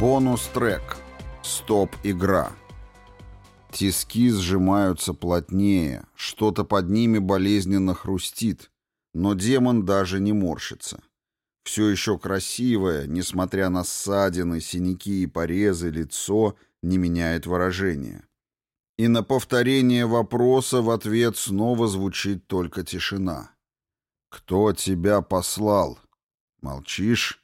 Бонус-трек. Стоп-игра. Тиски сжимаются плотнее, что-то под ними болезненно хрустит, но демон даже не морщится. Все еще красивое, несмотря на ссадины, синяки и порезы, лицо не меняет выражения. И на повторение вопроса в ответ снова звучит только тишина. «Кто тебя послал?» Молчишь?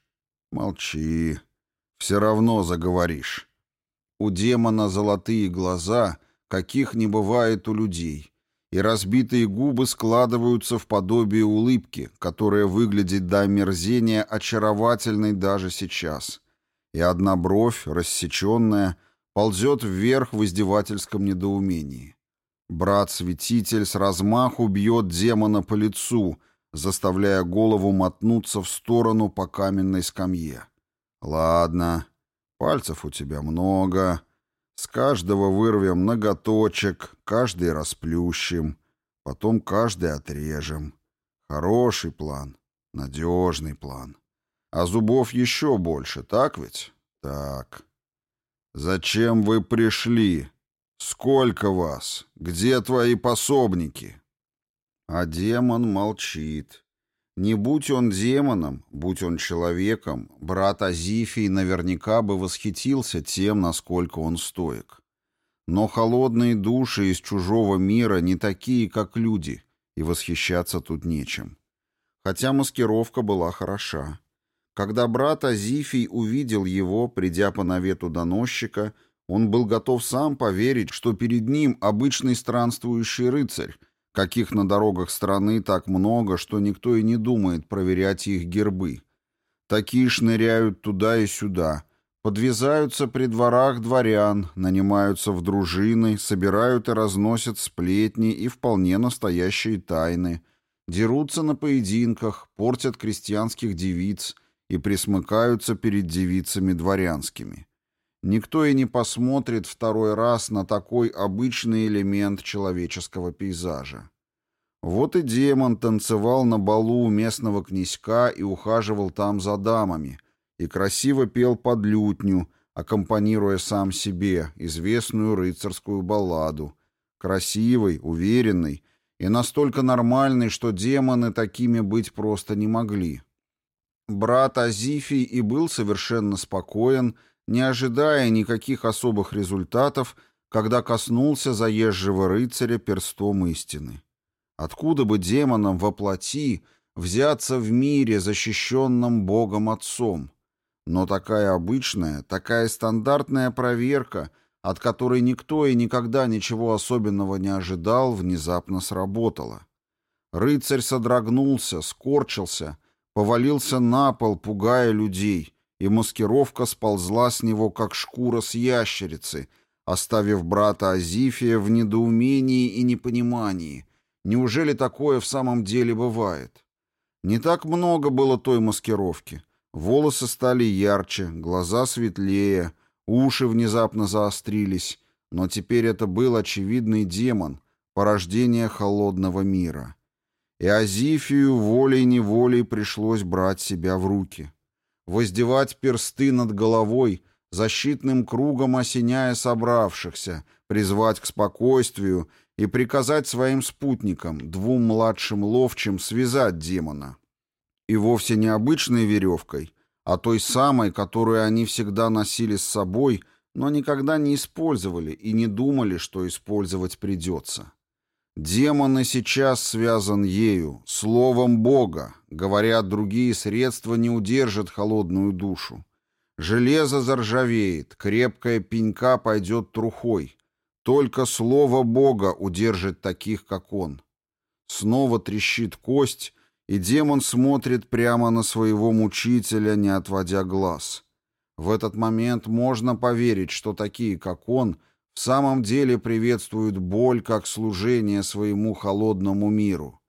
Молчи. Все равно заговоришь. У демона золотые глаза, каких не бывает у людей, и разбитые губы складываются в подобие улыбки, которая выглядит до омерзения очаровательной даже сейчас. И одна бровь, рассеченная, ползет вверх в издевательском недоумении. Брат-святитель с размаху бьет демона по лицу, заставляя голову мотнуться в сторону по каменной скамье. «Ладно, пальцев у тебя много. С каждого вырвем ноготочек, каждый расплющим, потом каждый отрежем. Хороший план, надежный план. А зубов еще больше, так ведь? Так. Зачем вы пришли? Сколько вас? Где твои пособники?» А демон молчит. Не будь он демоном, будь он человеком, брат Азифий наверняка бы восхитился тем, насколько он стоек. Но холодные души из чужого мира не такие, как люди, и восхищаться тут нечем. Хотя маскировка была хороша. Когда брат Азифий увидел его, придя по навету доносчика, он был готов сам поверить, что перед ним обычный странствующий рыцарь, каких на дорогах страны так много, что никто и не думает проверять их гербы. Такие шныряют туда и сюда, подвязаются при дворах дворян, нанимаются в дружины, собирают и разносят сплетни и вполне настоящие тайны, дерутся на поединках, портят крестьянских девиц и присмыкаются перед девицами дворянскими. Никто и не посмотрит второй раз на такой обычный элемент человеческого пейзажа. Вот и демон танцевал на балу у местного князька и ухаживал там за дамами, и красиво пел под лютню, аккомпанируя сам себе известную рыцарскую балладу, красивый, уверенный и настолько нормальный, что демоны такими быть просто не могли. Брат Азифий и был совершенно спокоен, не ожидая никаких особых результатов, когда коснулся заезжего рыцаря перстом истины. Откуда бы демонам во плоти взяться в мире, защищенном Богом Отцом? Но такая обычная, такая стандартная проверка, от которой никто и никогда ничего особенного не ожидал, внезапно сработала. Рыцарь содрогнулся, скорчился, повалился на пол, пугая людей, и маскировка сползла с него, как шкура с ящерицы, оставив брата Азифия в недоумении и непонимании. Неужели такое в самом деле бывает? Не так много было той маскировки. Волосы стали ярче, глаза светлее, уши внезапно заострились, но теперь это был очевидный демон, порождение холодного мира. И Азифию волей-неволей пришлось брать себя в руки. Воздевать персты над головой, защитным кругом осеняя собравшихся, призвать к спокойствию и приказать своим спутникам, двум младшим ловчим, связать демона. И вовсе не обычной веревкой, а той самой, которую они всегда носили с собой, но никогда не использовали и не думали, что использовать придется. Демон и сейчас связан ею, словом Бога. Говорят, другие средства не удержат холодную душу. Железо заржавеет, крепкая пенька пойдет трухой. Только слово Бога удержит таких, как он. Снова трещит кость, и демон смотрит прямо на своего мучителя, не отводя глаз. В этот момент можно поверить, что такие, как он, в самом деле приветствуют боль как служение своему холодному миру.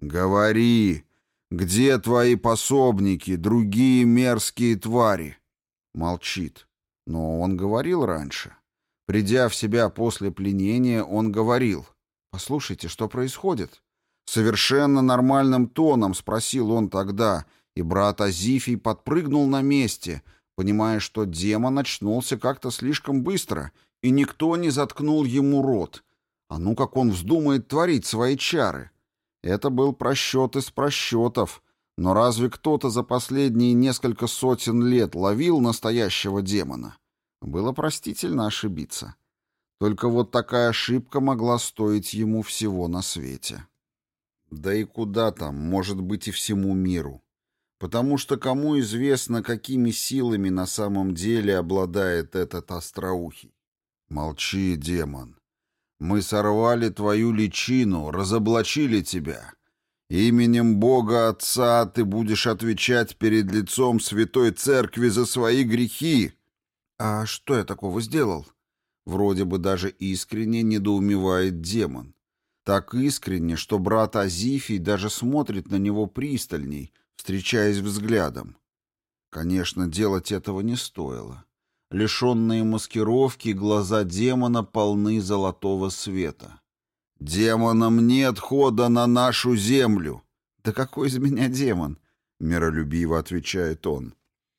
«Говори! Где твои пособники, другие мерзкие твари?» Молчит. Но он говорил раньше. Придя в себя после пленения, он говорил: «Послушайте, что происходит?» Совершенно нормальным тоном спросил он тогда, и брат Азифий подпрыгнул на месте, понимая, что демон очнулся как-то слишком быстро, и никто не заткнул ему рот. А ну как он вздумает творить свои чары? Это был просчет из просчетов. Но разве кто-то за последние несколько сотен лет ловил настоящего демона? Было простительно ошибиться. Только вот такая ошибка могла стоить ему всего на свете. Да и куда там, может быть, и всему миру. Потому что кому известно, какими силами на самом деле обладает этот остроухий. Молчи, демон. Мы сорвали твою личину, разоблачили тебя. Именем Бога Отца ты будешь отвечать перед лицом Святой Церкви за свои грехи. А что я такого сделал? Вроде бы даже искренне недоумевает демон. Так искренне, что брат Азифий даже смотрит на него пристальней, встречаясь взглядом. Конечно, делать этого не стоило. Лишенные маскировки глаза демона полны золотого света. «Демонам нет хода на нашу землю!» «Да какой из меня демон?» — миролюбиво отвечает он.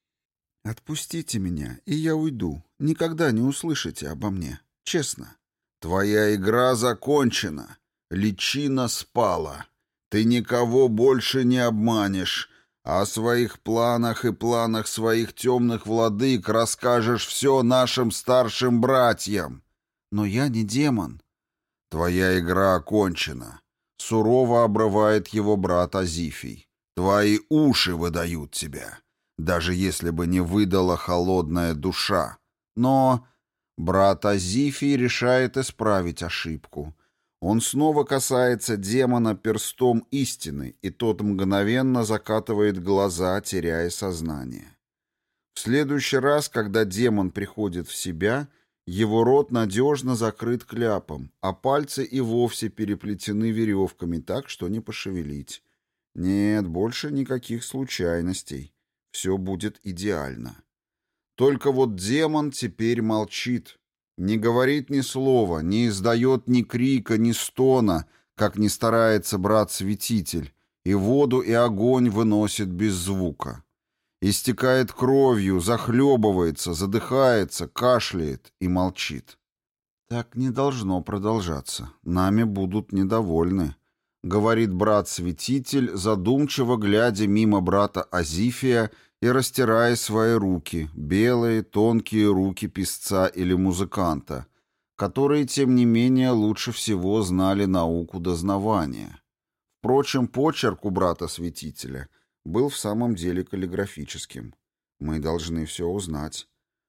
«Отпустите меня, и я уйду. Никогда не услышите обо мне. Честно». «Твоя игра закончена. Личина спала. Ты никого больше не обманешь, а о своих планах и планах своих темных владык расскажешь все нашим старшим братьям». «Но я не демон». «Твоя игра окончена», — сурово обрывает его брат Азифий. «Твои уши выдают тебя, даже если бы не выдала холодная душа. Но...» Брат Азифий решает исправить ошибку. Он снова касается демона перстом истины, и тот мгновенно закатывает глаза, теряя сознание. В следующий раз, когда демон приходит в себя, его рот надежно закрыт кляпом, а пальцы и вовсе переплетены веревками так, что не пошевелить. Нет, больше никаких случайностей. Все будет идеально. Только вот демон теперь молчит. Не говорит ни слова, не издает ни крика, ни стона, как ни старается брат-святитель, и воду и огонь выносит без звука. Истекает кровью, захлебывается, задыхается, кашляет и молчит. «Так не должно продолжаться. Нами будут недовольны», — говорит брат-святитель, задумчиво глядя мимо брата Азифия и растирая свои руки, белые, тонкие руки песца или музыканта, которые, тем не менее, лучше всего знали науку дознавания. Впрочем, почерк у брата-святителя был в самом деле каллиграфическим. Мы должны все узнать.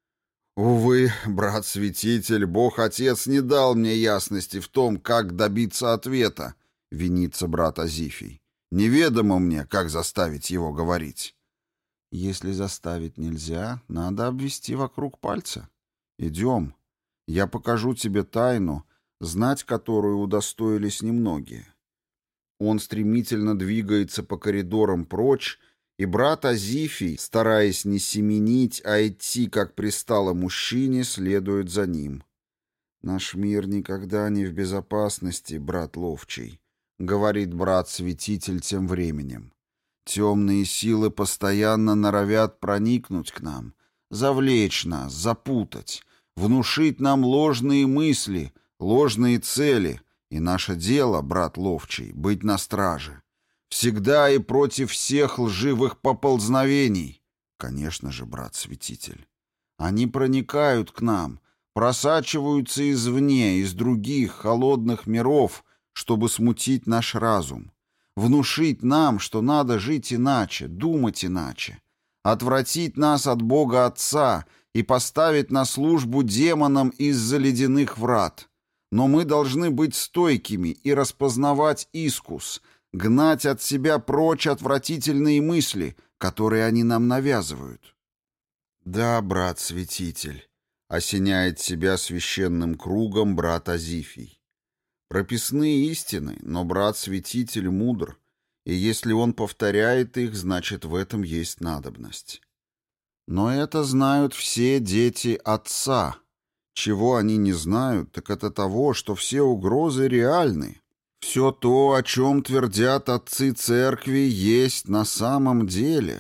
«Увы, брат-святитель, Бог-Отец не дал мне ясности в том, как добиться ответа», — винится брат Азифий. «Неведомо мне, как заставить его говорить». «Если заставить нельзя, надо обвести вокруг пальца. Идем. Я покажу тебе тайну, знать которую удостоились немногие». Он стремительно двигается по коридорам прочь, и брат Азифий, стараясь не семенить, а идти, как пристало мужчине, следует за ним. «Наш мир никогда не в безопасности, брат Ловчий», — говорит брат-святитель тем временем. «Темные силы постоянно норовят проникнуть к нам, завлечь нас, запутать, внушить нам ложные мысли, ложные цели, и наше дело, брат Ловчий, быть на страже. Всегда и против всех лживых поползновений». Конечно же, брат-святитель. Они проникают к нам, просачиваются извне, из других холодных миров, чтобы смутить наш разум. Внушить нам, что надо жить иначе, думать иначе, отвратить нас от Бога Отца и поставить на службу демонам из-за ледяных врат. Но мы должны быть стойкими и распознавать искус, гнать от себя прочь отвратительные мысли, которые они нам навязывают. «Да, брат-святитель», — осеняет себя священным кругом брат Азифий. Прописные истины, но брат-святитель мудр, и если он повторяет их, значит, в этом есть надобность. Но это знают все дети Отца. Чего они не знают, так это того, что все угрозы реальны. Все то, о чем твердят отцы церкви, есть на самом деле.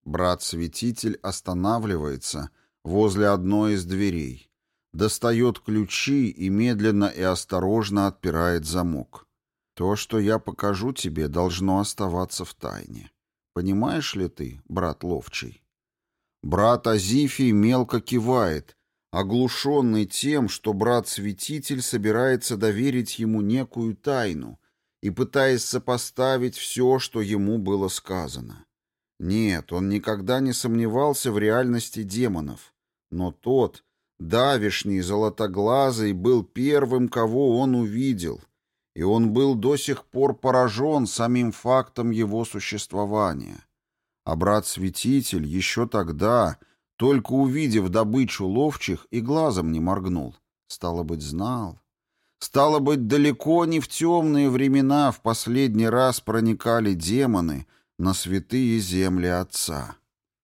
Брат-святитель останавливается возле одной из дверей, достает ключи и медленно и осторожно отпирает замок. То, что я покажу тебе, должно оставаться в тайне. Понимаешь ли ты, брат Ловчий? Брат Азифий мелко кивает, оглушенный тем, что брат-святитель собирается доверить ему некую тайну и пытаясь сопоставить все, что ему было сказано. Нет, он никогда не сомневался в реальности демонов, но тот, давишний золотоглазый, был первым, кого он увидел, и он был до сих пор поражен самим фактом его существования. А брат-святитель еще тогда, только увидев добычу ловчих, и глазом не моргнул. Стало быть, знал. Стало быть, далеко не в темные времена в последний раз проникали демоны на святые земли Отца.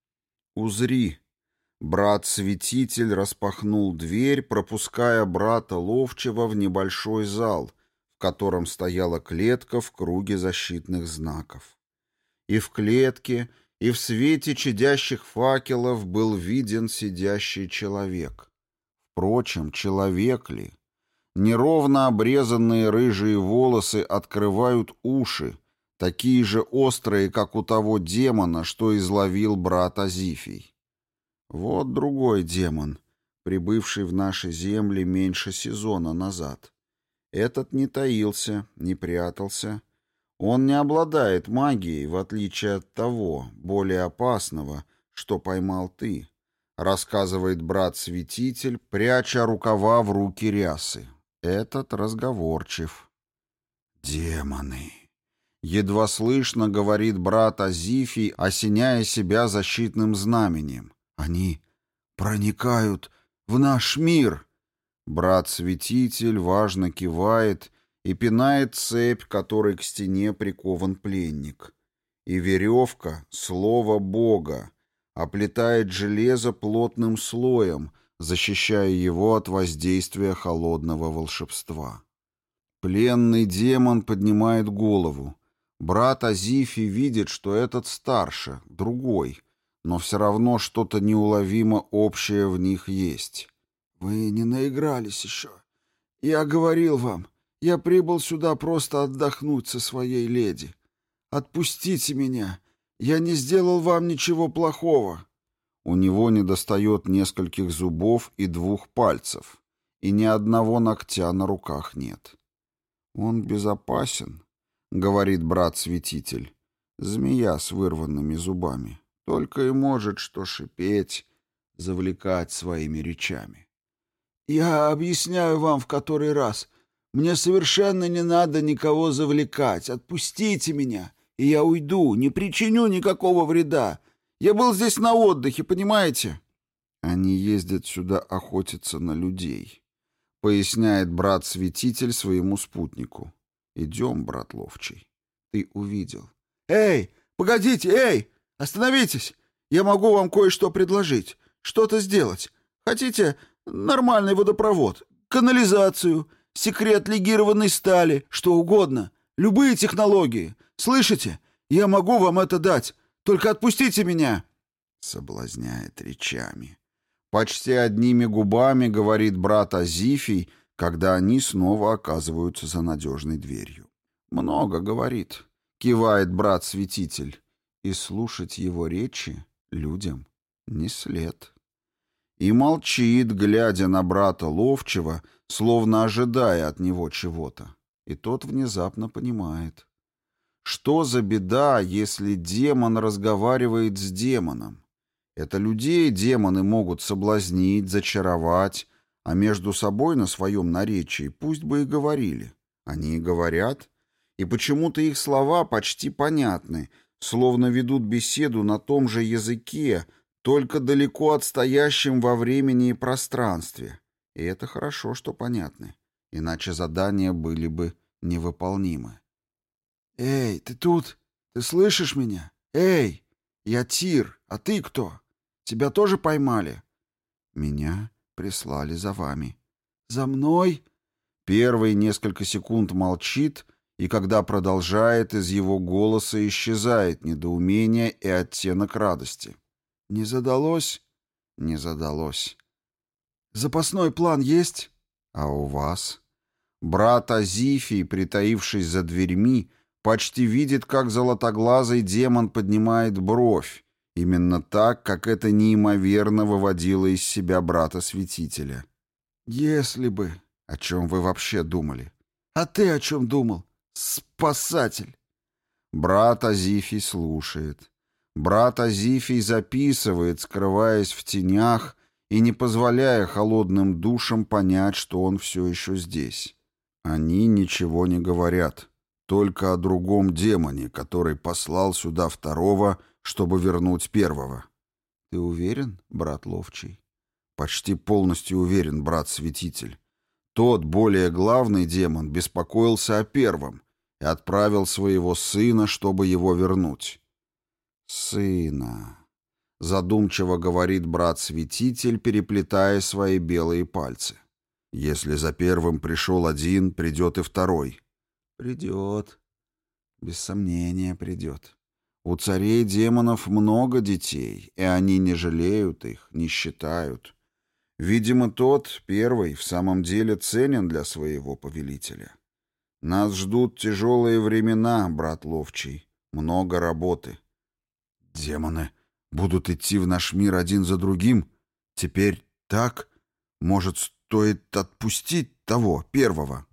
«Узри!» Брат-святитель распахнул дверь, пропуская брата Ловчего в небольшой зал, в котором стояла клетка в круге защитных знаков. И в клетке, и в свете чадящих факелов был виден сидящий человек. Впрочем, человек ли? Неровно обрезанные рыжие волосы открывают уши, такие же острые, как у того демона, что изловил брат Азифий. Вот другой демон, прибывший в наши земли меньше сезона назад. Этот не таился, не прятался. Он не обладает магией, в отличие от того, более опасного, что поймал ты, рассказывает брат-святитель, пряча рукава в руки рясы. Этот разговорчив. «Демоны!» Едва слышно говорит брат Азифий, осеняя себя защитным знаменем. «Они проникают в наш мир!» Брат-святитель важно кивает и пинает цепь, которой к стене прикован пленник. И веревка, слово Бога, оплетает железо плотным слоем, защищая его от воздействия холодного волшебства. Пленный демон поднимает голову. Брат Азифий видит, что этот старше, другой, но все равно что-то неуловимо общее в них есть. «Вы не наигрались еще. Я говорил вам, я прибыл сюда просто отдохнуть со своей леди. Отпустите меня, я не сделал вам ничего плохого». У него недостает нескольких зубов и 2 пальцев, и ни одного ногтя на руках нет. «Он безопасен», — говорит брат-святитель, змея с вырванными зубами, только и может что шипеть, завлекать своими речами. «Я объясняю вам в который раз. Мне совершенно не надо никого завлекать. Отпустите меня, и я уйду, не причиню никакого вреда. Я был здесь на отдыхе, понимаете?» «Они ездят сюда охотиться на людей», — поясняет брат-святитель своему спутнику. «Идем, брат Ловчий. Ты увидел». «Эй, погодите, эй! Остановитесь! Я могу вам кое-что предложить. Что-то сделать. Хотите нормальный водопровод, канализацию, секрет легированной стали, что угодно. Любые технологии. Слышите? Я могу вам это дать. Только отпустите меня!» Соблазняет речами. Почти одними губами говорит брат Азифий, когда они снова оказываются за надежной дверью. «Много говорит», — кивает брат-святитель, и слушать его речи людям не след. И молчит, глядя на брата Ловчего, словно ожидая от него чего-то. И тот внезапно понимает. Что за беда, если демон разговаривает с демоном? Это людей демоны могут соблазнить, зачаровать, а между собой на своем наречии пусть бы и говорили. Они и говорят, и почему-то их слова почти понятны, словно ведут беседу на том же языке, только далеко отстоящим во времени и пространстве. И это хорошо, что понятны, иначе задания были бы невыполнимы. «Эй, ты тут? Ты слышишь меня? Эй, я Тир, а ты кто? Тебя тоже поймали?» «Меня прислали за вами». «За мной?» Первый несколько секунд молчит, и когда продолжает, из его голоса исчезает недоумение и оттенок радости. «Не задалось?» «Не задалось». «Запасной план есть?» «А у вас?» Брат Азифий, притаившись за дверьми, почти видит, как золотоглазый демон поднимает бровь, именно так, как это неимоверно выводило из себя брата-святителя. «Если бы...» «О чем вы вообще думали?» «А ты о чем думал? Спасатель!» Брат Азифий слушает. Брат Азифий записывает, скрываясь в тенях и не позволяя холодным душам понять, что он все еще здесь. Они ничего не говорят, только о другом демоне, который послал сюда второго, чтобы вернуть первого. Ты уверен, брат Ловчий? Почти полностью уверен, брат-святитель. Тот, более главный демон, беспокоился о первом и отправил своего сына, чтобы его вернуть. «Сына», — задумчиво говорит брат-святитель, переплетая свои белые пальцы. «Если за первым пришел один, придет и второй». «Придет. Без сомнения придет. У царей демонов много детей, и они не жалеют их, не считают. Видимо, тот, первый, в самом деле ценен для своего повелителя. Нас ждут тяжелые времена, брат Ловчий, много работы». «Демоны будут идти в наш мир один за другим? Теперь так? Может, стоит отпустить того, первого?»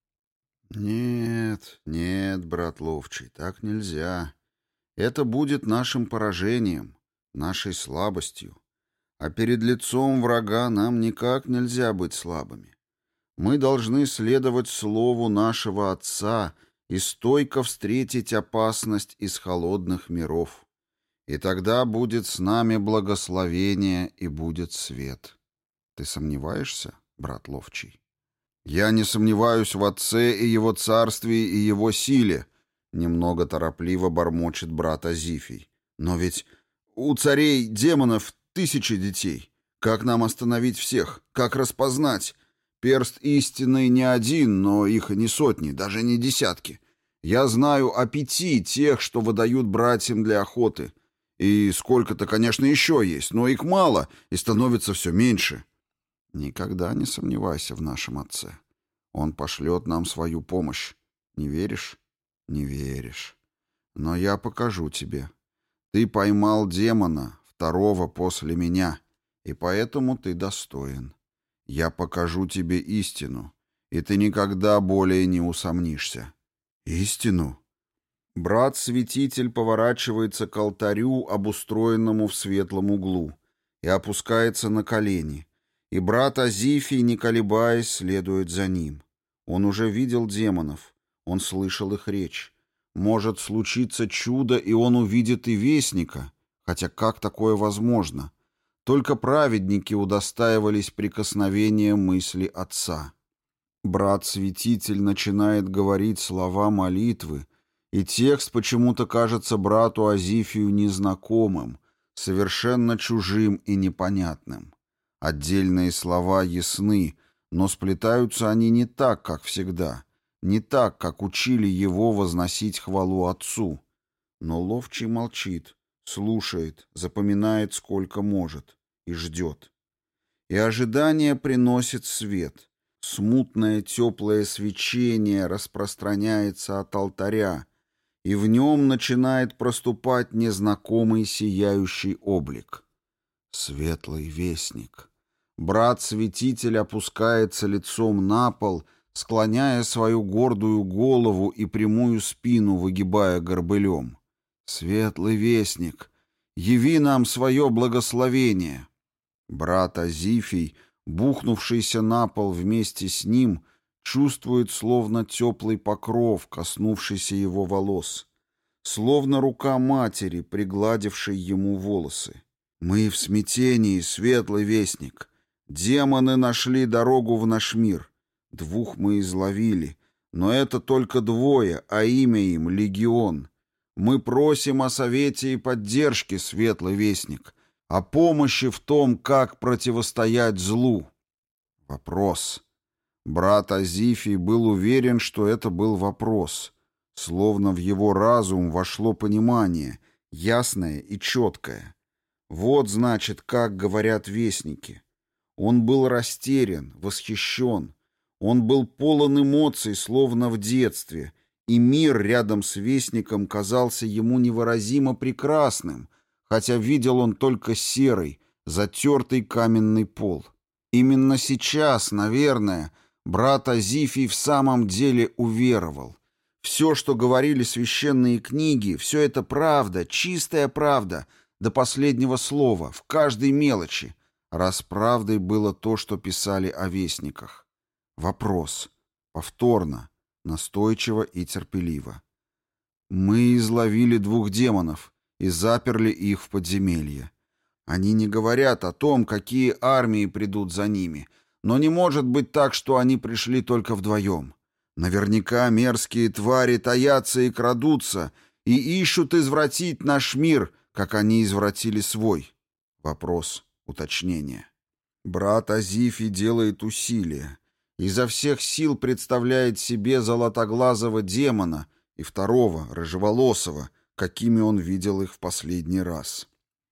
«Нет, нет, брат Ловчий, так нельзя. Это будет нашим поражением, нашей слабостью. А перед лицом врага нам никак нельзя быть слабыми. Мы должны следовать слову нашего Отца и стойко встретить опасность из холодных миров. И тогда будет с нами благословение и будет свет. Ты сомневаешься, брат Ловчий?» «Я не сомневаюсь в Отце и Его царстве и Его силе», — немного торопливо бормочет брат Азифий. «Но ведь у царей демонов 1000 детей. Как нам остановить всех? Как распознать? Перст истинный не один, но их и не сотни, даже не десятки. Я знаю о 5 тех, что выдают братьям для охоты. И сколько-то, конечно, еще есть, но их мало и становится все меньше». «Никогда не сомневайся в нашем Отце. Он пошлет нам свою помощь. Не веришь? Не веришь. Но я покажу тебе. Ты поймал демона, второго после меня, и поэтому ты достоин. Я покажу тебе истину, и ты никогда более не усомнишься». «Истину?» Брат-святитель поворачивается к алтарю, обустроенному в светлом углу, и опускается на колени, и брат Азифий, не колебаясь, следует за ним. Он уже видел демонов, он слышал их речь. Может случиться чудо, и он увидит и вестника, хотя как такое возможно? Только праведники удостаивались прикосновения мысли Отца. Брат-святитель начинает говорить слова молитвы, и текст почему-то кажется брату Азифию незнакомым, совершенно чужим и непонятным. Отдельные слова ясны, но сплетаются они не так, как всегда, не так, как учили его возносить хвалу Отцу. Но Ловчий молчит, слушает, запоминает сколько может и ждет. И ожидание приносит свет. Смутное теплое свечение распространяется от алтаря, и в нем начинает проступать незнакомый сияющий облик. Светлый вестник. Брат-святитель опускается лицом на пол, склоняя свою гордую голову и прямую спину выгибая горбылем. «Светлый вестник, яви нам свое благословение!» Брат Азифий, бухнувшийся на пол вместе с ним, чувствует словно теплый покров, коснувшийся его волос, словно рука матери, пригладившей ему волосы. «Мы в смятении, светлый вестник. Демоны нашли дорогу в наш мир. 2 мы изловили, но это только 2, а имя им — Легион. Мы просим о совете и поддержке, светлый вестник, о помощи в том, как противостоять злу». Вопрос. Брат Азифий был уверен, что это был вопрос. Словно в его разум вошло понимание, ясное и четкое. Вот, значит, как говорят вестники. Он был растерян, восхищен. Он был полон эмоций, словно в детстве, и мир рядом с вестником казался ему невыразимо прекрасным, хотя видел он только серый, затертый каменный пол. Именно сейчас, наверное, брат Азифий в самом деле уверовал. Все, что говорили священные книги, все это правда, чистая правда, до последнего слова, в каждой мелочи, раз правдой было то, что писали о вестниках. Вопрос. Повторно, настойчиво и терпеливо. Мы изловили 2 демонов и заперли их в подземелье. Они не говорят о том, какие армии придут за ними, но не может быть так, что они пришли только вдвоем. Наверняка мерзкие твари таятся и крадутся, и ищут извратить наш мир, как они извратили свой. Вопрос, уточнение. Брат Азифий делает усилия. Изо всех сил представляет себе золотоглазого демона и второго, рыжеволосого, какими он видел их в последний раз.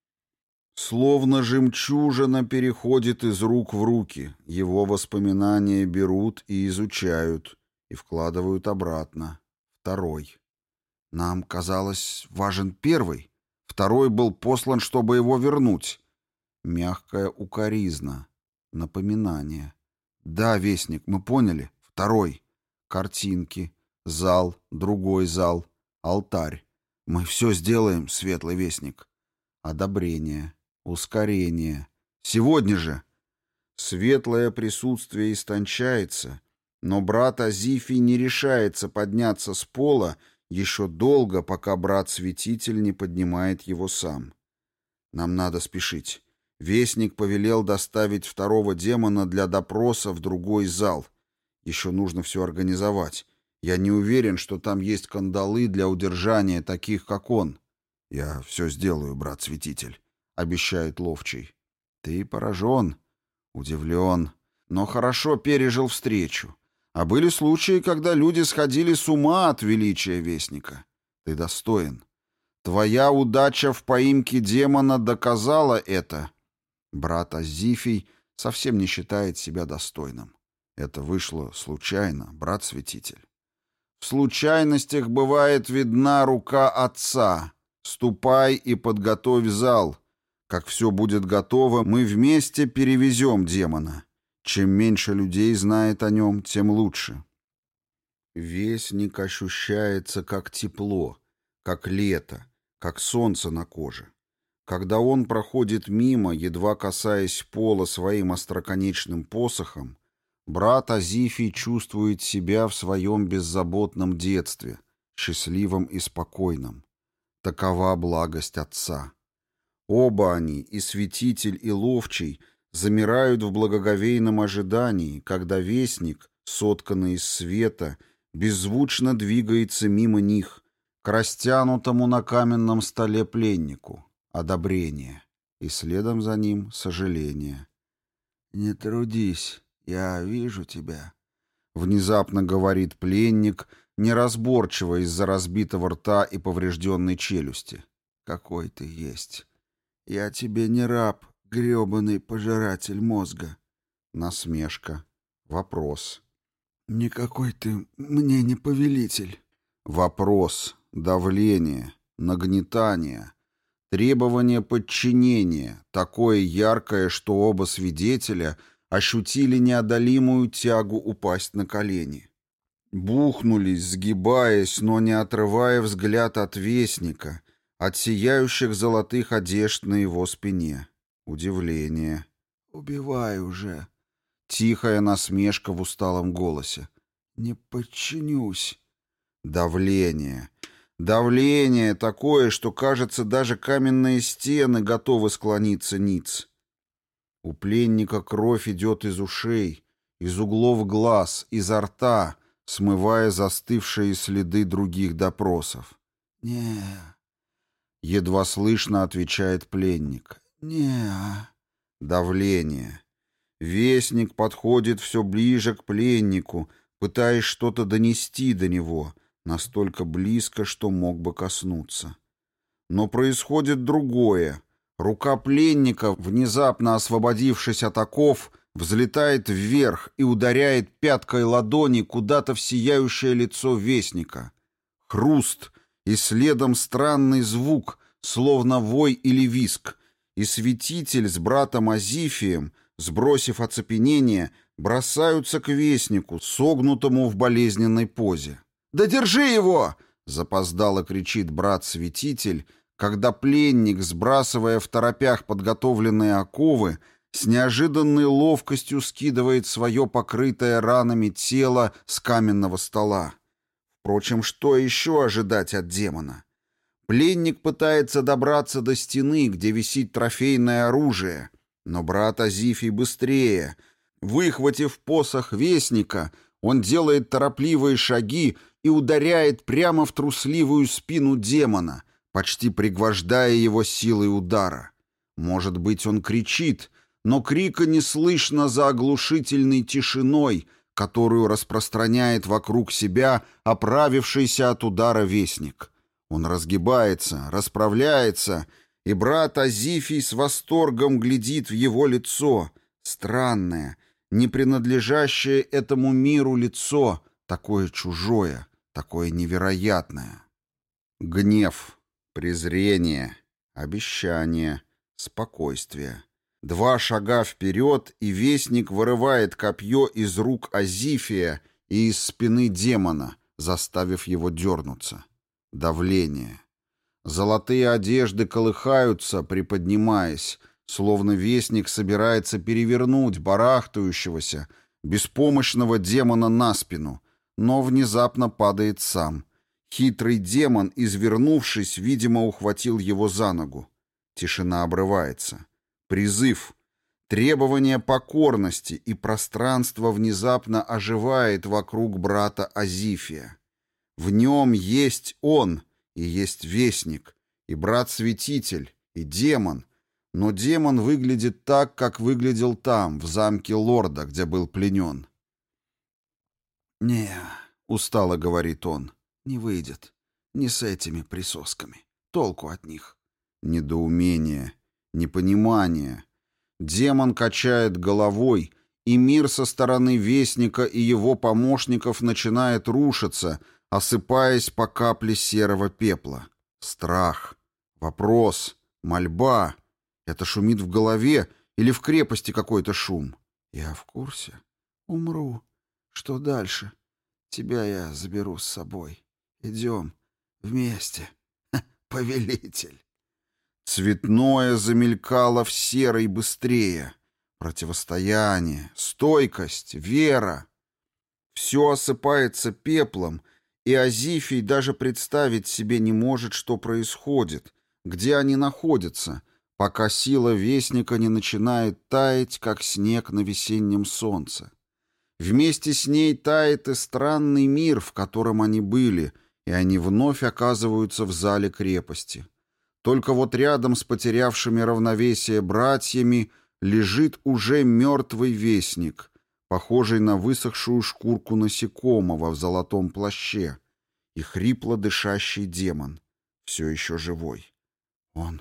Словно жемчужина переходит из рук в руки, его воспоминания берут и изучают, и вкладывают обратно. Второй. Нам казалось, важен первый. Второй был послан, чтобы его вернуть. Мягкая укоризна. Напоминание. Да, вестник, мы поняли. Второй. Картинки. Зал. Другой зал. Алтарь. Мы все сделаем, светлый вестник. Одобрение. Ускорение. Сегодня же. Светлое присутствие истончается, но брат Азифий не решается подняться с пола еще долго, пока брат-святитель не поднимает его сам. Нам надо спешить. Вестник повелел доставить второго демона для допроса в другой зал. Еще нужно все организовать. Я не уверен, что там есть кандалы для удержания таких, как он. Я все сделаю, брат-святитель, обещает ловчий. Ты поражен, удивлен, но хорошо пережил встречу. А были случаи, когда люди сходили с ума от величия вестника. Ты достоин. Твоя удача в поимке демона доказала это. Брат Азифий совсем не считает себя достойным. Это вышло случайно, брат-святитель. В случайностях бывает видна рука Отца. Ступай и подготовь зал. Как все будет готово, мы вместе перевезем демона. Чем меньше людей знает о нем, тем лучше. Вестник ощущается как тепло, как лето, как солнце на коже. Когда он проходит мимо, едва касаясь пола своим остроконечным посохом, брат Азифий чувствует себя в своем беззаботном детстве, счастливом и спокойном. Такова благость Отца. Оба они, и святитель, и ловчий, замирают в благоговейном ожидании, когда вестник, сотканный из света, беззвучно двигается мимо них, к растянутому на каменном столе пленнику. Одобрение. И следом за ним сожаление. «Не трудись, я вижу тебя», — внезапно говорит пленник, неразборчиво из-за разбитого рта и поврежденной челюсти. «Какой ты есть. Я тебе не раб, грёбаный пожиратель мозга». Насмешка. Вопрос. «Никакой ты мне не повелитель». Вопрос. Давление. Нагнетание. Требование подчинения, такое яркое, что оба свидетеля ощутили неодолимую тягу упасть на колени. Бухнулись, сгибаясь, но не отрывая взгляд от вестника, от сияющих золотых одежд на его спине. Удивление. «Убивай уже!» Тихая насмешка в усталом голосе. «Не подчинюсь!» Давление. Давление такое, что, кажется, даже каменные стены готовы склониться ниц. У пленника кровь идет из ушей, из углов глаз, изо рта, смывая застывшие следы других допросов. «Не...» — едва слышно отвечает пленник. «Не...» Давление. Вестник подходит все ближе к пленнику, пытаясь что-то донести до него, настолько близко, что мог бы коснуться. Но происходит другое. Рука пленника, внезапно освободившись от оков, взлетает вверх и ударяет пяткой ладони куда-то в сияющее лицо вестника. Хруст, и следом странный звук, словно вой или визг, и святитель с братом Азифием, сбросив оцепенение, бросаются к вестнику, согнутому в болезненной позе. «Да держи его!» — запоздало кричит брат-святитель, когда пленник, сбрасывая в торопях подготовленные оковы, с неожиданной ловкостью скидывает свое покрытое ранами тело с каменного стола. Впрочем, что еще ожидать от демона? Пленник пытается добраться до стены, где висит трофейное оружие, но брат Азифий быстрее. Выхватив посох вестника, он делает торопливые шаги и ударяет прямо в трусливую спину демона, почти пригвождая его силой удара. Может быть, он кричит, но крика не слышно за оглушительной тишиной, которую распространяет вокруг себя оправившийся от удара вестник. Он разгибается, расправляется, и брат Азифий с восторгом глядит в его лицо, странное, не принадлежащее этому миру лицо, такое чужое, такое невероятное. Гнев, презрение, обещание, спокойствие. 2 шага вперед, и вестник вырывает копье из рук Азифия и из спины демона, заставив его дернуться. Давление. Золотые одежды колыхаются, приподнимаясь, словно вестник собирается перевернуть барахтающегося, беспомощного демона на спину, но внезапно падает сам. Хитрый демон, извернувшись, видимо, ухватил его за ногу. Тишина обрывается. Призыв. Требование покорности, и пространство внезапно оживает вокруг брата Азифия. В нем есть он, и есть вестник, и брат-святитель, и демон. Но демон выглядит так, как выглядел там, в замке лорда, где был пленен. «Не», — устало говорит он, — «не выйдет. Не с этими присосками. Толку от них». Недоумение, непонимание. Демон качает головой, и мир со стороны вестника и его помощников начинает рушиться, осыпаясь по капле серого пепла. Страх, вопрос, мольба. Это шумит в голове или в крепости какой-то шум? Я в курсе. Умру. Что дальше? Тебя я заберу с собой. Идем вместе, повелитель. Цветное замелькало в серой быстрее. Противостояние, стойкость, вера. Все осыпается пеплом, и Азифий даже представить себе не может, что происходит, где они находятся, пока сила вестника не начинает таять, как снег на весеннем солнце. Вместе с ней тает и странный мир, в котором они были, и они вновь оказываются в зале крепости. Только вот рядом с потерявшими равновесие братьями лежит уже мертвый вестник, похожий на высохшую шкурку насекомого в золотом плаще, и хрипло дышащий демон, все еще живой. Он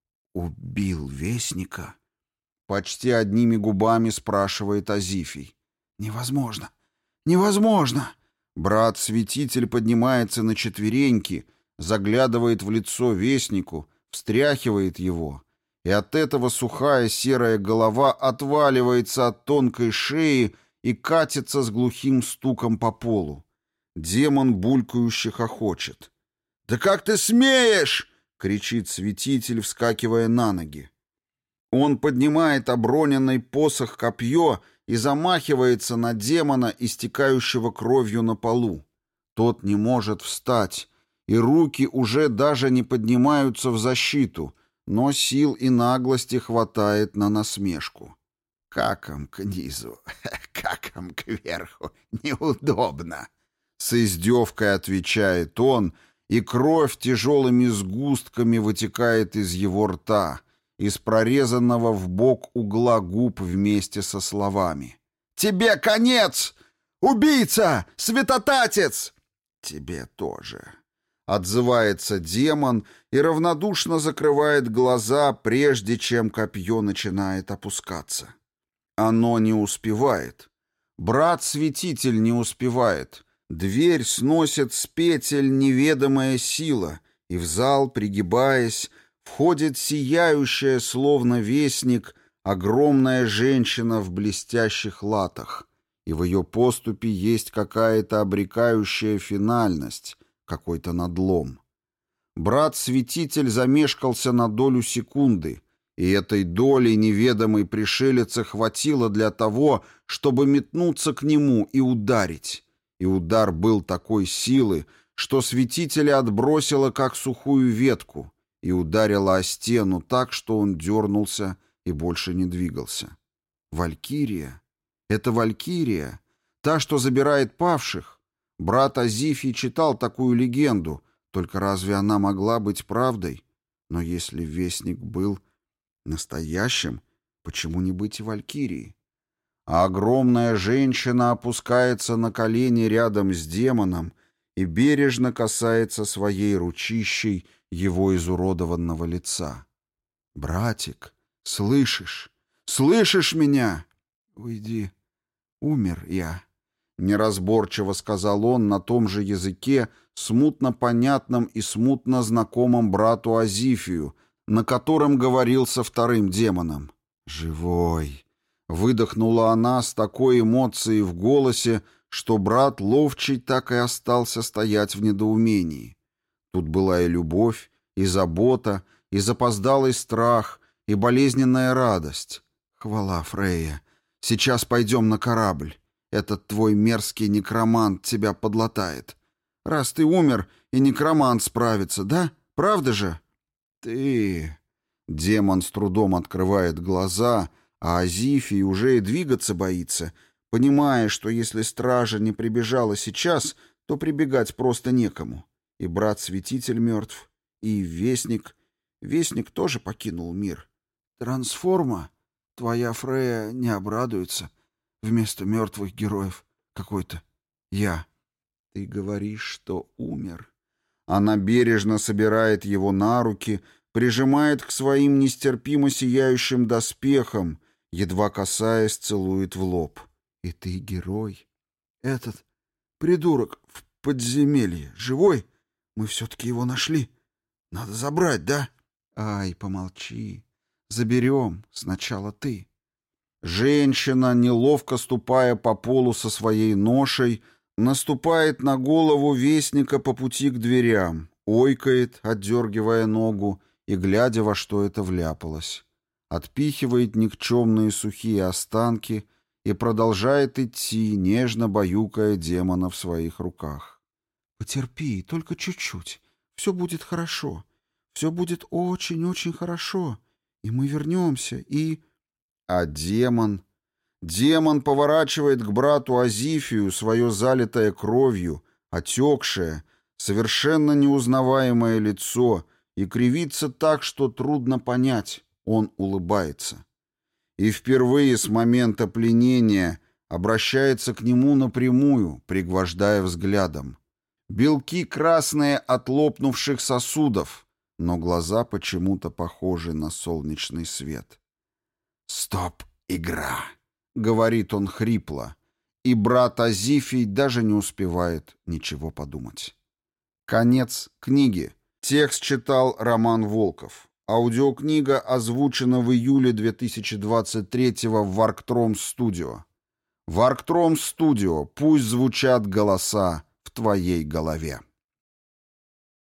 убил вестника? Почти одними губами спрашивает Азифий. Невозможно! Невозможно! Брат-святитель поднимается на четвереньки, заглядывает в лицо вестнику, встряхивает его, и от этого сухая серая голова отваливается от тонкой шеи и катится с глухим стуком по полу. Демон булькающе хохочет. «Да как ты смеешь!» — кричит святитель, вскакивая на ноги. Он поднимает оброненный посох копье и замахивается на демона, истекающего кровью на полу. Тот не может встать, и руки уже даже не поднимаются в защиту, но сил и наглости хватает на насмешку. «Каком к низу, каком кверху, неудобно!» С издевкой отвечает он, и кровь тяжелыми сгустками вытекает из его рта, из прорезанного в бок угла губ вместе со словами. «Тебе конец! Убийца! Святотатец!» тебе тоже», — отзывается демон и равнодушно закрывает глаза, прежде чем копье начинает опускаться. Оно не успевает. Брат-святитель не успевает. Дверь сносит с петель неведомая сила, и в зал, пригибаясь, входит сияющая, словно вестник, огромная женщина в блестящих латах, и в ее поступе есть какая-то обрекающая финальность, какой-то надлом. Брат-святитель замешкался на долю секунды, и этой доли неведомой пришелицы хватило для того, чтобы метнуться к нему и ударить. И удар был такой силы, что святителя отбросило, как сухую ветку, и ударило о стену так, что он дернулся и больше не двигался. Валькирия? Это Валькирия? Та, что забирает павших? Брат Азифий читал такую легенду, только разве она могла быть правдой? Но если вестник был настоящим, почему не быть и Валькирией? А огромная женщина опускается на колени рядом с демоном и бережно касается своей ручищей его изуродованного лица. «Братик, слышишь? Слышишь меня?» «Уйди. Умер я», — неразборчиво сказал он на том же языке, смутно понятном и смутно знакомом брату Азифию, на котором говорил со вторым демоном. «Живой», — выдохнула она с такой эмоцией в голосе, что брат Ловчий так и остался стоять в недоумении. Тут была и любовь, и забота, и запоздалый страх, и болезненная радость. «Хвала, Фрейя. Сейчас пойдем на корабль. Этот твой мерзкий некромант тебя подлатает. Раз ты умер, и некромант справится, да? Правда же?» «Ты...» Демон с трудом открывает глаза, а Азифий уже и двигаться боится, понимая, что если стража не прибежала сейчас, то прибегать просто некому. И брат-святитель мертв, и вестник... Вестник тоже покинул мир. «Трансформа? Твоя Фрея не обрадуется. Вместо мертвых героев какой-то я». «Ты говоришь, что умер?» Она бережно собирает его на руки, прижимает к своим нестерпимо сияющим доспехам, едва касаясь, целует в лоб. «И ты герой? Этот придурок в подземелье живой? Мы все-таки его нашли. Надо забрать, да?» «Ай, помолчи. Заберем. Сначала ты». Женщина, неловко ступая по полу со своей ношей, наступает на голову вестника по пути к дверям, ойкает, отдергивая ногу и глядя, во что это вляпалось. Отпихивает никчемные сухие останки и продолжает идти, нежно баюкая демона в своих руках. «Потерпи, только чуть-чуть. Все будет хорошо. Все будет очень-очень хорошо. И мы вернемся, и...» А демон... Демон поворачивает к брату Азифию свое залитое кровью, отекшее, совершенно неузнаваемое лицо и кривится так, что трудно понять. Он улыбается. И впервые с момента пленения обращается к нему напрямую, пригвождая взглядом. Белки красные от лопнувших сосудов, но глаза почему-то похожи на солнечный свет. «Стоп, игра!» — говорит он хрипло, и брат Азифий даже не успевает ничего подумать. Конец книги. Текст читал Роман Волков. Аудиокнига озвучена в июле 2023-го в Warptrons Studio. Warptrons Studio. Пусть звучат голоса в твоей голове.